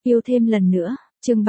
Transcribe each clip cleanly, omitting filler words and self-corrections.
Yêu thêm lần nữa, chương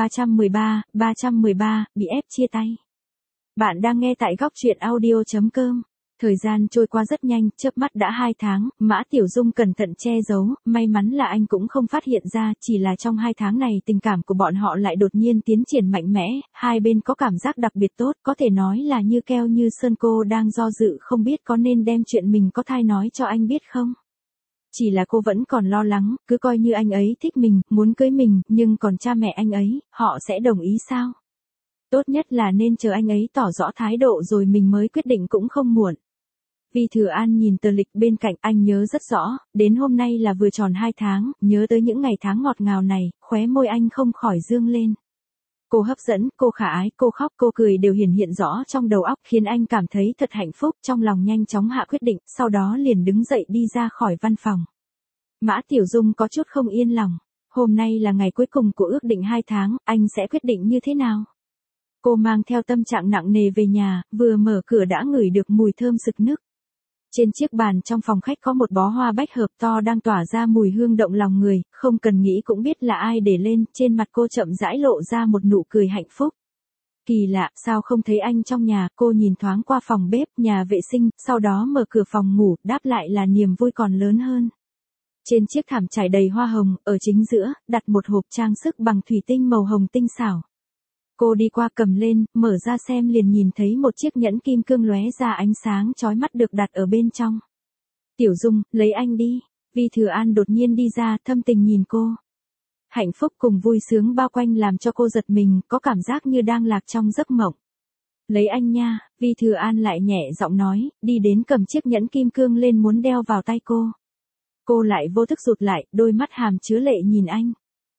313, bị ép chia tay. Bạn đang nghe tại góc truyện audio.com. Thời gian trôi qua rất nhanh, chớp mắt đã 2 tháng, Mã Tiểu Dung cẩn thận che giấu, may mắn là anh cũng không phát hiện ra, chỉ là trong 2 tháng này tình cảm của bọn họ lại đột nhiên tiến triển mạnh mẽ, hai bên có cảm giác đặc biệt tốt, có thể nói là như keo như sơn. Cô đang do dự không biết có nên đem chuyện mình có thai nói cho anh biết không. Chỉ là cô vẫn còn lo lắng, cứ coi như anh ấy thích mình, muốn cưới mình, nhưng còn cha mẹ anh ấy, họ sẽ đồng ý sao? Tốt nhất là nên chờ anh ấy tỏ rõ thái độ rồi mình mới quyết định cũng không muộn. Vi Thừa An nhìn tờ lịch bên cạnh, anh nhớ rất rõ, đến hôm nay là vừa tròn 2 tháng, nhớ tới những ngày tháng ngọt ngào này, khóe môi anh không khỏi dương lên. Cô hấp dẫn, cô khả ái, cô khóc, cô cười đều hiện rõ trong đầu óc, khiến anh cảm thấy thật hạnh phúc, trong lòng nhanh chóng hạ quyết định, sau đó liền đứng dậy đi ra khỏi văn phòng. Mã Tiểu Dung có chút không yên lòng, hôm nay là ngày cuối cùng của ước định 2 tháng, anh sẽ quyết định như thế nào? Cô mang theo tâm trạng nặng nề về nhà, vừa mở cửa đã ngửi được mùi thơm sực nức. Trên chiếc bàn trong phòng khách có một bó hoa bách hợp to đang tỏa ra mùi hương động lòng người, không cần nghĩ cũng biết là ai để lên, trên mặt cô chậm rãi lộ ra một nụ cười hạnh phúc. Kỳ lạ, sao không thấy anh trong nhà, cô nhìn thoáng qua phòng bếp, nhà vệ sinh, sau đó mở cửa phòng ngủ, đáp lại là niềm vui còn lớn hơn. Trên chiếc thảm trải đầy hoa hồng, ở chính giữa, đặt một hộp trang sức bằng thủy tinh màu hồng tinh xảo. Cô đi qua cầm lên, mở ra xem liền nhìn thấy một chiếc nhẫn kim cương lóe ra ánh sáng chói mắt được đặt ở bên trong. Tiểu Dung, lấy anh đi. Vi Thừa An đột nhiên đi ra, thâm tình nhìn cô. Hạnh phúc cùng vui sướng bao quanh làm cho cô giật mình, có cảm giác như đang lạc trong giấc mộng. Lấy anh nha, Vi Thừa An lại nhẹ giọng nói, đi đến cầm chiếc nhẫn kim cương lên muốn đeo vào tay cô. Cô lại vô thức rụt lại, đôi mắt hàm chứa lệ nhìn anh.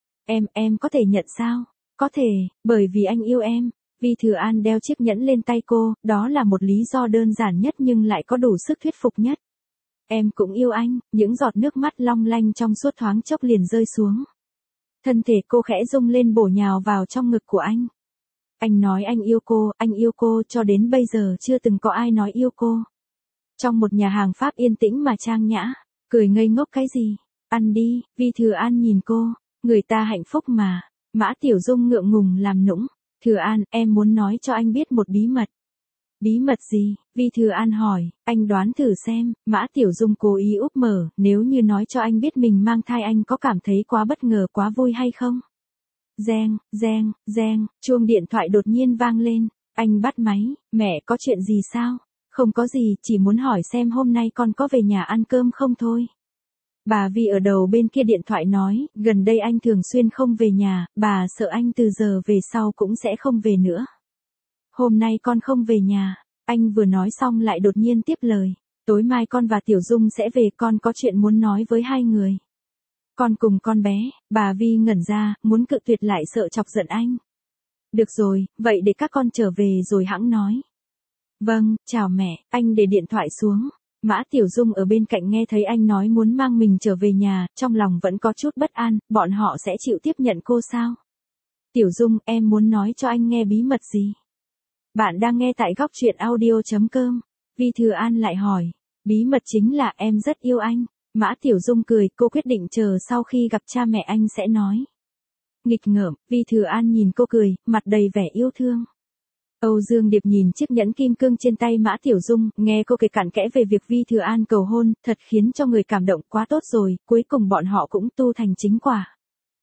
Em có thể nhận sao? Có thể, bởi vì anh yêu em. Vi Thừa An đeo chiếc nhẫn lên tay cô, đó là một lý do đơn giản nhất nhưng lại có đủ sức thuyết phục nhất. Em cũng yêu anh, những giọt nước mắt long lanh trong suốt thoáng chốc liền rơi xuống. Thân thể cô khẽ rung lên bổ nhào vào trong ngực của anh. Anh nói anh yêu cô cho đến bây giờ chưa từng có ai nói yêu cô. Trong một nhà hàng Pháp yên tĩnh mà trang nhã, cười ngây ngốc cái gì, ăn đi, Vi Thừa An nhìn cô, người ta hạnh phúc mà. Mã Tiểu Dung ngượng ngùng làm nũng, Thừa An, em muốn nói cho anh biết một bí mật. Bí mật gì? Vi Thừa An hỏi, anh đoán thử xem. Mã Tiểu Dung cố ý úp mở, nếu như nói cho anh biết mình mang thai anh có cảm thấy quá bất ngờ quá vui hay không? Reng, chuông điện thoại đột nhiên vang lên, anh bắt máy, mẹ có chuyện gì sao? Không có gì, chỉ muốn hỏi xem hôm nay con có về nhà ăn cơm không thôi. Bà Vi ở đầu bên kia điện thoại nói, gần đây anh thường xuyên không về nhà, bà sợ anh từ giờ về sau cũng sẽ không về nữa. Hôm nay con không về nhà, anh vừa nói xong lại đột nhiên tiếp lời, tối mai con và Tiểu Dung sẽ về, con có chuyện muốn nói với hai người. Con cùng con bé, bà Vi ngẩn ra, muốn cự tuyệt lại sợ chọc giận anh. Được rồi, vậy để các con trở về rồi hẵng nói. Vâng, chào mẹ, anh để điện thoại xuống. Mã Tiểu Dung ở bên cạnh nghe thấy anh nói muốn mang mình trở về nhà, trong lòng vẫn có chút bất an, bọn họ sẽ chịu tiếp nhận cô sao? Tiểu Dung, em muốn nói cho anh nghe bí mật gì? Bạn đang nghe tại góc truyện audio.com. Vi Thừa An lại hỏi, bí mật chính là em rất yêu anh. Mã Tiểu Dung cười, cô quyết định chờ sau khi gặp cha mẹ anh sẽ nói. Nghịch ngợm, Vi Thừa An nhìn cô cười, mặt đầy vẻ yêu thương. Âu Dương Điệp nhìn chiếc nhẫn kim cương trên tay Mã Tiểu Dung, nghe cô kể cặn kẽ về việc Vi Thừa An cầu hôn, thật khiến cho người cảm động, quá tốt rồi, cuối cùng bọn họ cũng tu thành chính quả.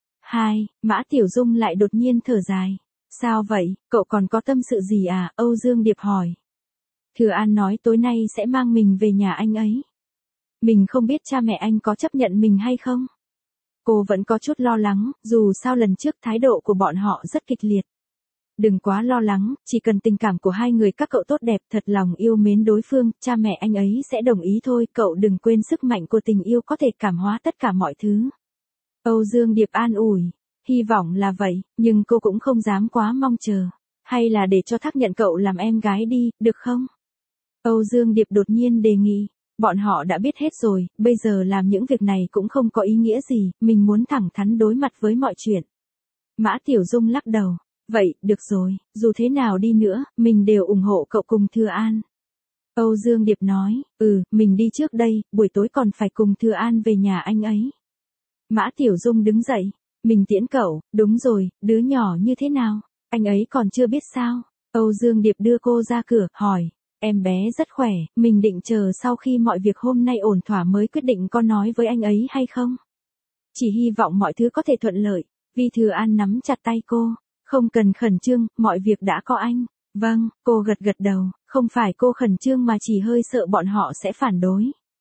Mã Tiểu Dung lại đột nhiên thở dài. Sao vậy, cậu còn có tâm sự gì à? Âu Dương Điệp hỏi. Thừa An nói tối nay sẽ mang mình về nhà anh ấy. Mình không biết cha mẹ anh có chấp nhận mình hay không? Cô vẫn có chút lo lắng, dù sao lần trước thái độ của bọn họ rất kịch liệt. Đừng quá lo lắng, chỉ cần tình cảm của hai người các cậu tốt đẹp, thật lòng yêu mến đối phương, cha mẹ anh ấy sẽ đồng ý thôi, cậu đừng quên sức mạnh của tình yêu có thể cảm hóa tất cả mọi thứ. Âu Dương Điệp an ủi, hy vọng là vậy, nhưng cô cũng không dám quá mong chờ. Hay là để cho Thác nhận cậu làm em gái đi, được không? Âu Dương Điệp đột nhiên đề nghị, bọn họ đã biết hết rồi, bây giờ làm những việc này cũng không có ý nghĩa gì, mình muốn thẳng thắn đối mặt với mọi chuyện. Mã Tiểu Dung lắc đầu. Vậy, được rồi, dù thế nào đi nữa, mình đều ủng hộ cậu cùng Thừa An. Âu Dương Điệp nói, mình đi trước đây, buổi tối còn phải cùng Thừa An về nhà anh ấy. Mã Tiểu Dung đứng dậy, Mình tiễn cậu, đúng rồi, đứa nhỏ như thế nào? Anh ấy còn chưa biết sao? Âu Dương Điệp đưa cô ra cửa, hỏi. Em bé rất khỏe, mình định chờ sau khi mọi việc hôm nay ổn thỏa mới quyết định có nói với anh ấy hay không. Chỉ hy vọng mọi thứ có thể thuận lợi. Vi Thừa An nắm chặt tay cô. Không cần khẩn trương, mọi việc đã có anh. Vâng, cô gật gật đầu, không phải cô khẩn trương mà chỉ hơi sợ bọn họ sẽ phản đối.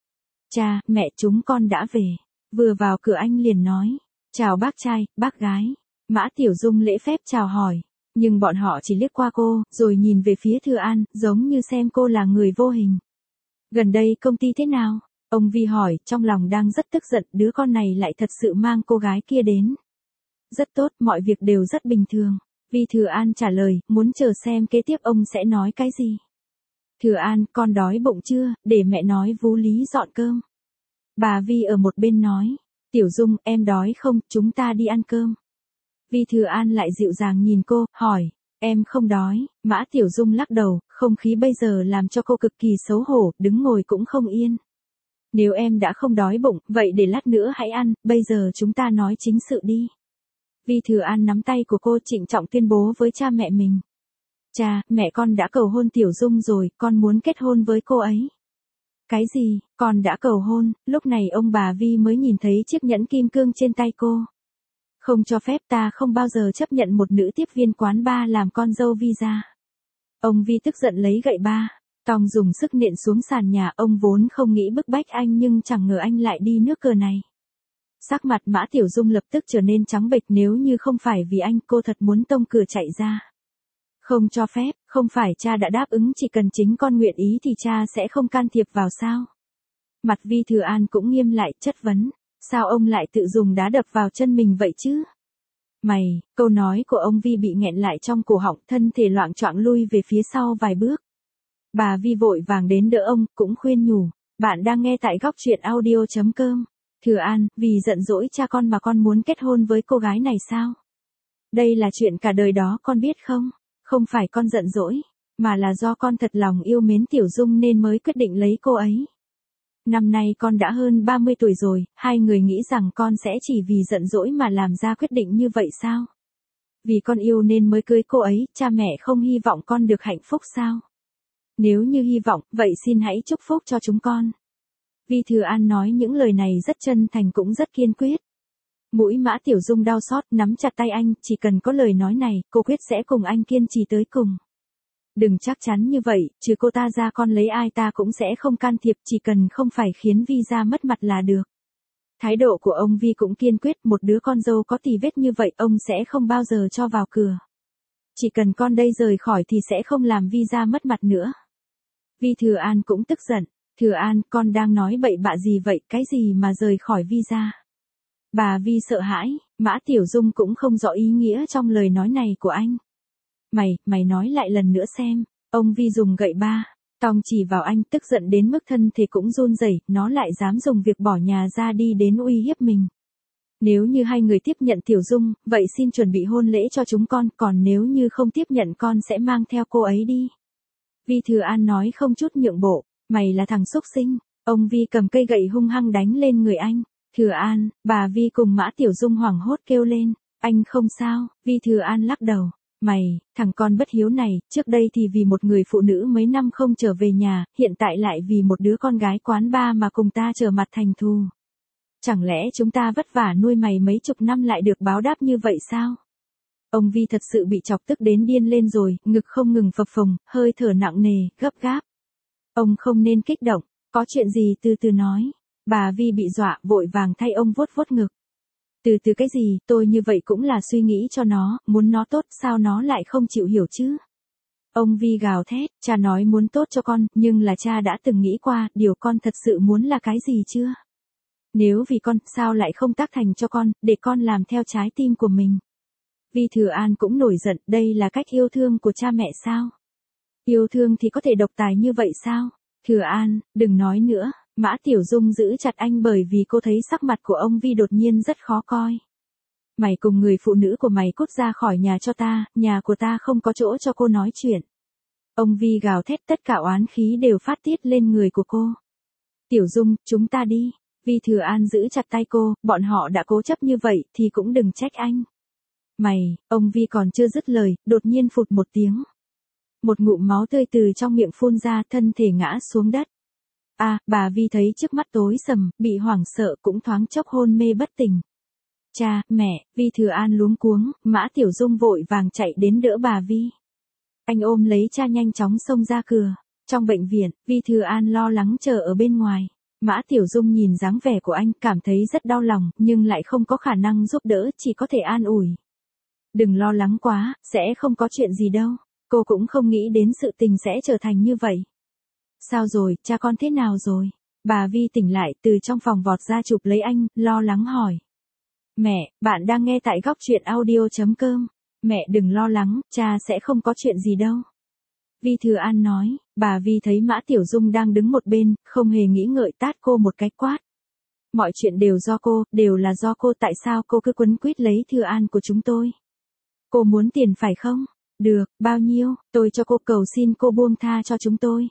Cha, mẹ chúng con đã về. Vừa vào cửa anh liền nói. Chào bác trai, bác gái. Mã Tiểu Dung lễ phép chào hỏi. Nhưng bọn họ chỉ liếc qua cô, rồi nhìn về phía Thừa An, giống như xem cô là người vô hình. Gần đây công ty thế nào? Ông Vi hỏi, trong lòng đang rất tức giận, đứa con này lại thật sự mang cô gái kia đến. Rất tốt, mọi việc đều rất bình thường. Vi Thừa An trả lời, muốn chờ xem kế tiếp ông sẽ nói cái gì. Thừa An, con đói bụng chưa, để mẹ nói Vú Lý dọn cơm. Bà Vi ở một bên nói, Tiểu Dung, em đói không, chúng ta đi ăn cơm. Vi Thừa An lại dịu dàng nhìn cô, hỏi, em không đói. Mã Tiểu Dung lắc đầu, không khí bây giờ làm cho cô cực kỳ xấu hổ, đứng ngồi cũng không yên. Nếu em đã không đói bụng, vậy để lát nữa hãy ăn, bây giờ chúng ta nói chính sự đi. Vi Thừa An nắm tay của cô trịnh trọng tuyên bố với cha mẹ mình. Cha, mẹ con đã cầu hôn Tiểu Dung rồi, con muốn kết hôn với cô ấy. Cái gì, con đã cầu hôn? Lúc này ông bà Vi mới nhìn thấy chiếc nhẫn kim cương trên tay cô. Không cho phép, ta không bao giờ chấp nhận một nữ tiếp viên quán bar làm con dâu Vi ra. Ông Vi tức giận lấy gậy ba, tòng dùng sức nện xuống sàn nhà. Ông vốn không nghĩ bức bách anh nhưng chẳng ngờ anh lại đi nước cờ này. Sắc mặt Mã Tiểu Dung lập tức trở nên trắng bệch, nếu như không phải vì anh cô thật muốn tông cửa chạy ra. Không cho phép, không phải cha đã đáp ứng chỉ cần chính con nguyện ý thì cha sẽ không can thiệp vào sao? Mặt Vi Thừa An cũng nghiêm lại, chất vấn. Sao ông lại tự dùng đá đập vào chân mình vậy chứ? Mày, câu nói của ông Vi bị nghẹn lại trong cổ họng, thân thể loạng choạng lui về phía sau vài bước. Bà Vi vội vàng đến đỡ ông, cũng khuyên nhủ. Bạn đang nghe tại góc truyện audio.com. Thừa An, vì giận dỗi cha con mà con muốn kết hôn với cô gái này sao? Đây là chuyện cả đời đó con biết không? Không phải con giận dỗi, mà là do con thật lòng yêu mến Tiểu Dung nên mới quyết định lấy cô ấy. Năm nay con đã hơn 30 tuổi rồi, hai người nghĩ rằng con sẽ chỉ vì giận dỗi mà làm ra quyết định như vậy sao? Vì con yêu nên mới cưới cô ấy, cha mẹ không hy vọng con được hạnh phúc sao? Nếu như hy vọng, vậy xin hãy chúc phúc cho chúng con. Vi Thừa An nói những lời này rất chân thành cũng rất kiên quyết. Mũi Mã Tiểu Dung đau xót, nắm chặt tay anh, chỉ cần có lời nói này, cô quyết sẽ cùng anh kiên trì tới cùng. Đừng chắc chắn như vậy, chứ cô ta ra con lấy ai ta cũng sẽ không can thiệp, chỉ cần không phải khiến Vi ra mất mặt là được. Thái độ của ông Vi cũng kiên quyết, một đứa con dâu có tì vết như vậy ông sẽ không bao giờ cho vào cửa. Chỉ cần con đây rời khỏi thì sẽ không làm Vi ra mất mặt nữa. Vi Thừa An cũng tức giận. Thừa An, con đang nói bậy bạ gì vậy, cái gì mà rời khỏi Vi ra? Bà Vi sợ hãi, Mã Tiểu Dung cũng không rõ ý nghĩa trong lời nói này của anh. Mày nói lại lần nữa xem. Ông Vi dùng gậy ba, tòng chỉ vào anh, tức giận đến mức thân thể cũng run rẩy, nó lại dám dùng việc bỏ nhà ra đi đến uy hiếp mình. Nếu như hai người tiếp nhận Tiểu Dung, vậy xin chuẩn bị hôn lễ cho chúng con, còn nếu như không tiếp nhận con sẽ mang theo cô ấy đi. Vi Thừa An nói không chút nhượng bộ, mày là thằng xúc sinh. Ông Vi cầm cây gậy hung hăng đánh lên người anh. Thừa An, bà Vi cùng Mã Tiểu Dung hoảng hốt kêu lên, anh không sao. Vi Thừa An lắc đầu. Mày, thằng con bất hiếu này, trước đây thì vì một người phụ nữ mấy năm không trở về nhà, hiện tại lại vì một đứa con gái quán bar mà cùng ta trở mặt thành thù. Chẳng lẽ chúng ta vất vả nuôi mày mấy chục năm lại được báo đáp như vậy sao? Ông Vi thật sự bị chọc tức đến điên lên rồi, ngực không ngừng phập phồng, hơi thở nặng nề, gấp gáp. Ông không nên kích động, có chuyện gì từ từ nói. Bà Vi bị dọa, vội vàng thay ông vuốt vuốt ngực. Từ từ cái gì, tôi như vậy cũng là suy nghĩ cho nó, muốn nó tốt, sao nó lại không chịu hiểu chứ? Ông Vi gào thét, cha nói muốn tốt cho con, nhưng là cha đã từng nghĩ qua, điều con thật sự muốn là cái gì chưa? Nếu vì con, sao lại không tác thành cho con, để con làm theo trái tim của mình? Vi Thừa An cũng nổi giận, đây là cách yêu thương của cha mẹ sao? Yêu thương thì có thể độc tài như vậy sao? Thừa An, đừng nói nữa. Mã Tiểu Dung giữ chặt anh bởi vì cô thấy sắc mặt của ông Vi đột nhiên rất khó coi. Mày cùng người phụ nữ của mày cút ra khỏi nhà cho ta, nhà của ta không có chỗ cho cô nói chuyện. Ông Vi gào thét, tất cả oán khí đều phát tiết lên người của cô. Tiểu Dung, chúng ta đi. Vi Thừa An giữ chặt tay cô, bọn họ đã cố chấp như vậy thì cũng đừng trách anh. Mày, ông Vi còn chưa dứt lời, đột nhiên phụt một tiếng. Một ngụm máu tươi từ trong miệng phun ra, thân thể ngã xuống đất. Bà Vi thấy trước mắt tối sầm, bị hoảng sợ cũng thoáng chốc hôn mê bất tỉnh. Cha, mẹ, Vi Thừa An luống cuống, Mã Tiểu Dung vội vàng chạy đến đỡ bà Vi. Anh ôm lấy cha nhanh chóng xông ra cửa. Trong bệnh viện, Vi Thừa An lo lắng chờ ở bên ngoài. Mã Tiểu Dung nhìn dáng vẻ của anh, cảm thấy rất đau lòng, nhưng lại không có khả năng giúp đỡ, chỉ có thể an ủi. Đừng lo lắng quá, sẽ không có chuyện gì đâu. Cô cũng không nghĩ đến sự tình sẽ trở thành như vậy. Sao rồi, cha con thế nào rồi? Bà Vi tỉnh lại từ trong phòng vọt ra chụp lấy anh, lo lắng hỏi. Mẹ, bạn đang nghe tại góc truyện audio.com. Mẹ đừng lo lắng, cha sẽ không có chuyện gì đâu. Vi Thừa An nói, bà Vi thấy Mã Tiểu Dung đang đứng một bên, không hề nghĩ ngợi tát cô một cái quát. Mọi chuyện đều do cô, đều là do cô, tại sao cô cứ quấn quýt lấy Thừa An của chúng tôi? Cô muốn tiền phải không? Được, bao nhiêu, tôi cho cô, cầu xin cô buông tha cho chúng tôi.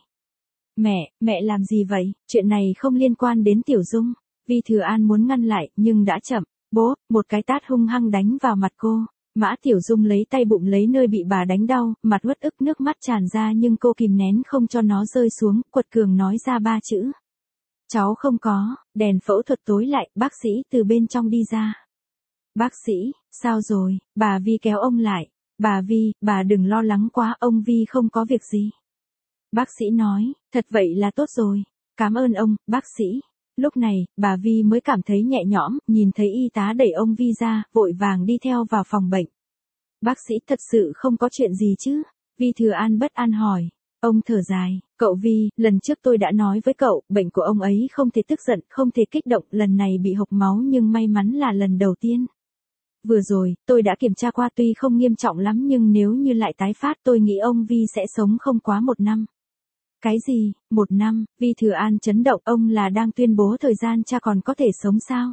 Mẹ làm gì vậy, chuyện này không liên quan đến Tiểu Dung. Vi Thừa An muốn ngăn lại, nhưng đã chậm. Bố, một cái tát hung hăng đánh vào mặt cô. Mã Tiểu Dung lấy tay bụng lấy nơi bị bà đánh đau, mặt uất ức nước mắt tràn ra nhưng cô kìm nén không cho nó rơi xuống, quật cường nói ra 3 chữ. Cháu không có, đèn phẫu thuật tối lại, bác sĩ từ bên trong đi ra. Bác sĩ, sao rồi, bà Vi kéo ông lại. Bà Vi, bà đừng lo lắng quá, ông Vi không có việc gì. Bác sĩ nói, thật vậy là tốt rồi. Cảm ơn ông, bác sĩ. Lúc này, bà Vi mới cảm thấy nhẹ nhõm, nhìn thấy y tá đẩy ông Vi ra, vội vàng đi theo vào phòng bệnh. Bác sĩ thật sự không có chuyện gì chứ? Vi Thừa An bất an hỏi. Ông thở dài, cậu Vi, lần trước tôi đã nói với cậu, bệnh của ông ấy không thể tức giận, không thể kích động, lần này bị hộc máu nhưng may mắn là lần đầu tiên. Vừa rồi, tôi đã kiểm tra qua tuy không nghiêm trọng lắm nhưng nếu như lại tái phát tôi nghĩ ông Vi sẽ sống không quá 1 năm. Cái gì, 1 năm, Vi Thừa An chấn động, ông là đang tuyên bố thời gian cha còn có thể sống sao?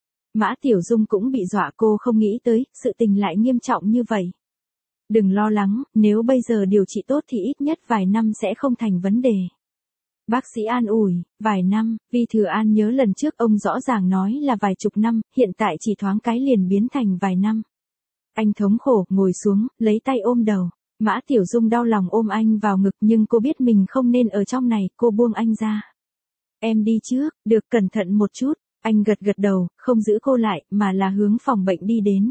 Mã Tiểu Dung cũng bị dọa, cô không nghĩ tới, sự tình lại nghiêm trọng như vậy. Đừng lo lắng, nếu bây giờ điều trị tốt thì ít nhất vài năm sẽ không thành vấn đề. Bác sĩ an ủi, vài năm, Vi Thừa An nhớ lần trước ông rõ ràng nói là vài chục năm, hiện tại chỉ thoáng cái liền biến thành vài năm. Anh thống khổ, ngồi xuống, lấy tay ôm đầu. Mã Tiểu Dung đau lòng ôm anh vào ngực nhưng cô biết mình không nên ở trong này, cô buông anh ra. Em đi trước, được, cẩn thận một chút. Anh gật gật đầu, không giữ cô lại, mà là hướng phòng bệnh đi đến.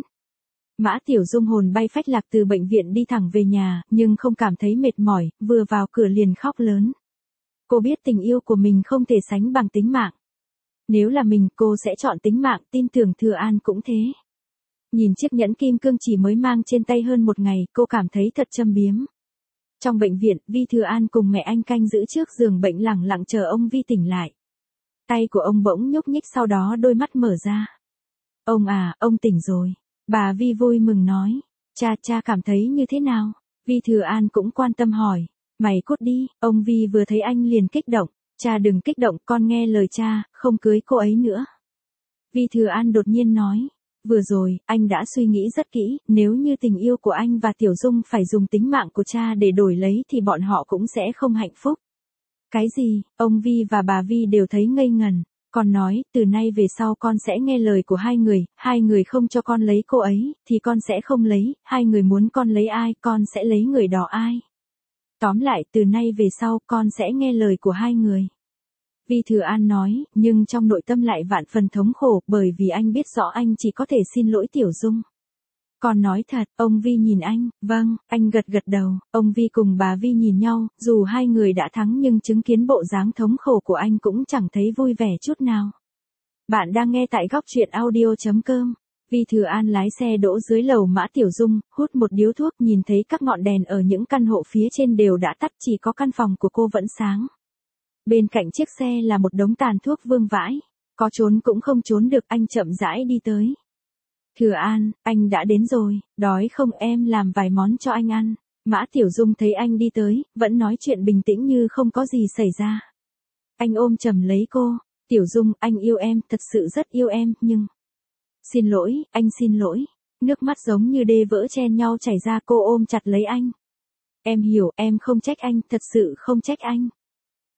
Mã Tiểu Dung hồn bay phách lạc từ bệnh viện đi thẳng về nhà, nhưng không cảm thấy mệt mỏi, vừa vào cửa liền khóc lớn. Cô biết tình yêu của mình không thể sánh bằng tính mạng. Nếu là mình, cô sẽ chọn tính mạng, tin tưởng Thừa An cũng thế. Nhìn chiếc nhẫn kim cương chỉ mới mang trên tay hơn 1 ngày, cô cảm thấy thật châm biếm. Trong bệnh viện, Vi Thừa An cùng mẹ anh canh giữ trước giường bệnh lẳng lặng chờ ông Vi tỉnh lại. Tay của ông bỗng nhúc nhích, sau đó đôi mắt mở ra. Ông à, ông tỉnh rồi. Bà Vi vui mừng nói. Cha cảm thấy như thế nào? Vi Thừa An cũng quan tâm hỏi. Mày cút đi, ông Vi vừa thấy anh liền kích động. Cha đừng kích động, con nghe lời cha, không cưới cô ấy nữa. Vi Thừa An đột nhiên nói. Vừa rồi, anh đã suy nghĩ rất kỹ, nếu như tình yêu của anh và Tiểu Dung phải dùng tính mạng của cha để đổi lấy thì bọn họ cũng sẽ không hạnh phúc. Cái gì, ông Vi và bà Vi đều thấy ngây ngần. Con nói, từ nay về sau con sẽ nghe lời của hai người không cho con lấy cô ấy, thì con sẽ không lấy, hai người muốn con lấy ai, con sẽ lấy người đó ai. Tóm lại, từ nay về sau con sẽ nghe lời của hai người. Vi Thừa An nói, nhưng trong nội tâm lại vạn phần thống khổ, bởi vì anh biết rõ anh chỉ có thể xin lỗi Tiểu Dung. Con nói thật, ông Vi nhìn anh, vâng, anh gật gật đầu, ông Vi cùng bà Vi nhìn nhau, dù hai người đã thắng nhưng chứng kiến bộ dáng thống khổ của anh cũng chẳng thấy vui vẻ chút nào. Bạn đang nghe tại góc truyện audio.com. Vi Thừa An lái xe đỗ dưới lầu Mã Tiểu Dung, hút một điếu thuốc, nhìn thấy các ngọn đèn ở những căn hộ phía trên đều đã tắt, chỉ có căn phòng của cô vẫn sáng. Bên cạnh chiếc xe là một đống tàn thuốc vương vãi, có trốn cũng không trốn được, anh chậm rãi đi tới. Thừa An, anh đã đến rồi, đói không, em làm vài món cho anh ăn. Mã Tiểu Dung thấy anh đi tới, vẫn nói chuyện bình tĩnh như không có gì xảy ra. Anh ôm chầm lấy cô, Tiểu Dung, anh yêu em, thật sự rất yêu em, nhưng... Xin lỗi, anh xin lỗi. Nước mắt giống như đê vỡ chen nhau chảy ra, cô ôm chặt lấy anh. Em hiểu, em không trách anh, thật sự không trách anh.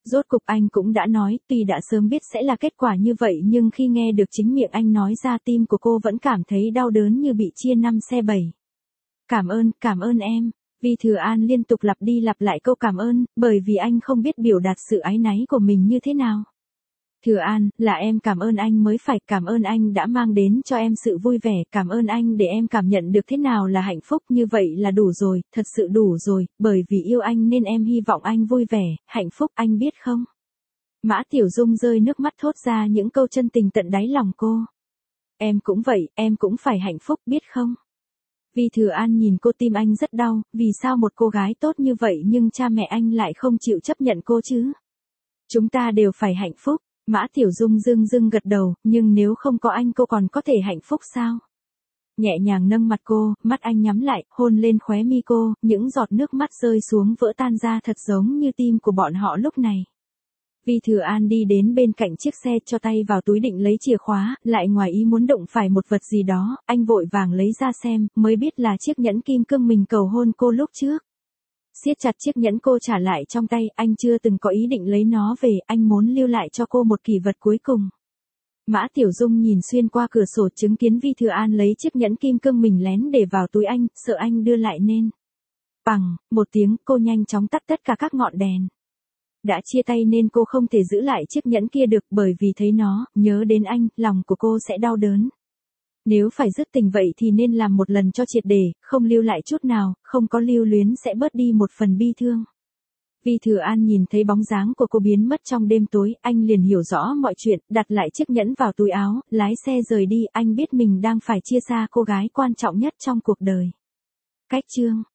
Rốt cục anh cũng đã nói, tuy đã sớm biết sẽ là kết quả như vậy nhưng khi nghe được chính miệng anh nói ra tim của cô vẫn cảm thấy đau đớn như bị chia năm xẻ bảy. Cảm ơn em. Vi Thừa An liên tục lặp đi lặp lại câu cảm ơn, bởi vì anh không biết biểu đạt sự áy náy của mình như thế nào. Thừa An, là em cảm ơn anh mới phải, cảm ơn anh đã mang đến cho em sự vui vẻ, cảm ơn anh để em cảm nhận được thế nào là hạnh phúc, như vậy là đủ rồi, thật sự đủ rồi, bởi vì yêu anh nên em hy vọng anh vui vẻ, hạnh phúc, anh biết không? Mã Tiểu Dung rơi nước mắt thốt ra những câu chân tình tận đáy lòng cô. Em cũng vậy, em cũng phải hạnh phúc, biết không? Vi Thừa An nhìn cô, tim anh rất đau, vì sao một cô gái tốt như vậy nhưng cha mẹ anh lại không chịu chấp nhận cô chứ? Chúng ta đều phải hạnh phúc. Mã Tiểu Dung dưng gật đầu, nhưng nếu không có anh cô còn có thể hạnh phúc sao? Nhẹ nhàng nâng mặt cô, mắt anh nhắm lại, hôn lên khóe mi cô, những giọt nước mắt rơi xuống vỡ tan ra thật giống như tim của bọn họ lúc này. Vi Thừa An đi đến bên cạnh chiếc xe cho tay vào túi định lấy chìa khóa, lại ngoài ý muốn đụng phải một vật gì đó, anh vội vàng lấy ra xem, mới biết là chiếc nhẫn kim cương mình cầu hôn cô lúc trước. Siết chặt chiếc nhẫn cô trả lại trong tay, anh chưa từng có ý định lấy nó về, anh muốn lưu lại cho cô một kỷ vật cuối cùng. Mã Tiểu Dung nhìn xuyên qua cửa sổ chứng kiến Vi Thừa An lấy chiếc nhẫn kim cương mình lén để vào túi anh, sợ anh đưa lại nên. Bằng, một tiếng, cô nhanh chóng tắt tất cả các ngọn đèn. Đã chia tay nên cô không thể giữ lại chiếc nhẫn kia được, bởi vì thấy nó, nhớ đến anh, lòng của cô sẽ đau đớn. Nếu phải dứt tình vậy thì nên làm một lần cho triệt để, không lưu lại chút nào, không có lưu luyến sẽ bớt đi một phần bi thương. Vi Thừa An nhìn thấy bóng dáng của cô biến mất trong đêm tối, anh liền hiểu rõ mọi chuyện, đặt lại chiếc nhẫn vào túi áo, lái xe rời đi, anh biết mình đang phải chia xa cô gái quan trọng nhất trong cuộc đời. Cách chương